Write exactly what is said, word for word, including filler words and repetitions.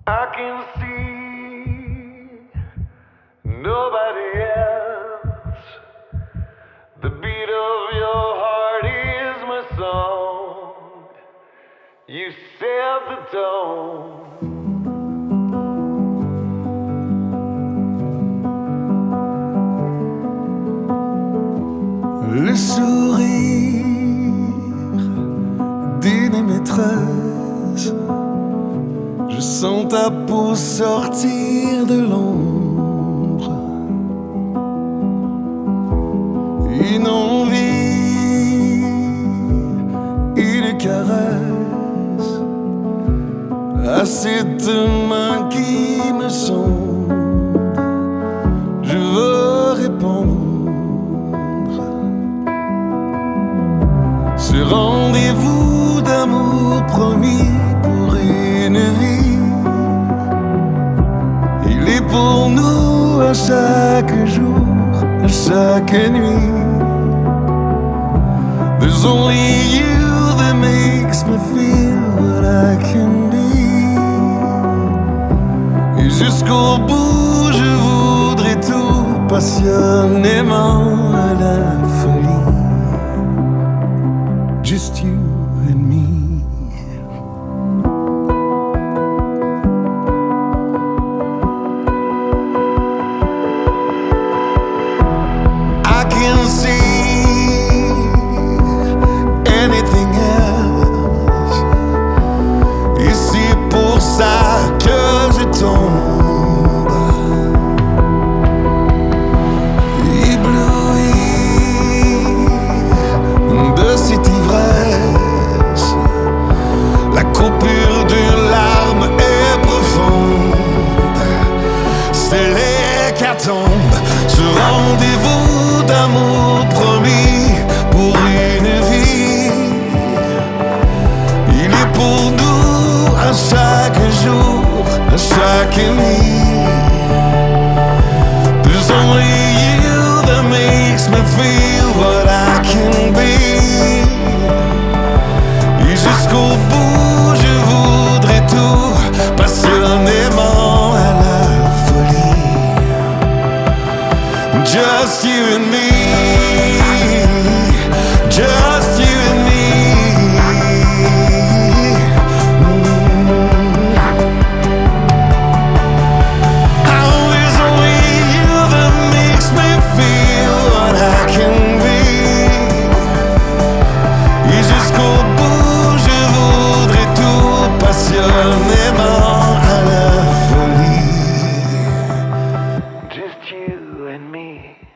I can see nobody else. The beat of your heart is my song. You set the tone. Le sourire d'une maîtresse, je sens ta peau sortir de l'ombre. Une envie, une caresse à cette main qui me sonde. Je veux répondre. Ce rendez-vous d'amour promis pour une vie, il est pour nous à chaque jour, à chaque nuit. There's only you that makes me feel what I can be. Et jusqu'au bout je voudrais tout passionnément à la folie. Just you and me. I can see anything else. Et c'est pour ça que je tombe. La coupure d'une larme est profonde. C'est l'hécatombe. Ce rendez-vous d'amour promis pour une vie, il est pour nous à chaque jour, à chaque nuit. There's only you that makes me feel what I can be. Et jusqu'au bout je voudrais tout passionnément à la folie. Just you and me, just you and me. Oh, there's only you that makes me feel what I can be. Et jusqu'au bout je voudrais tout passionnément à la folie. Just you and me.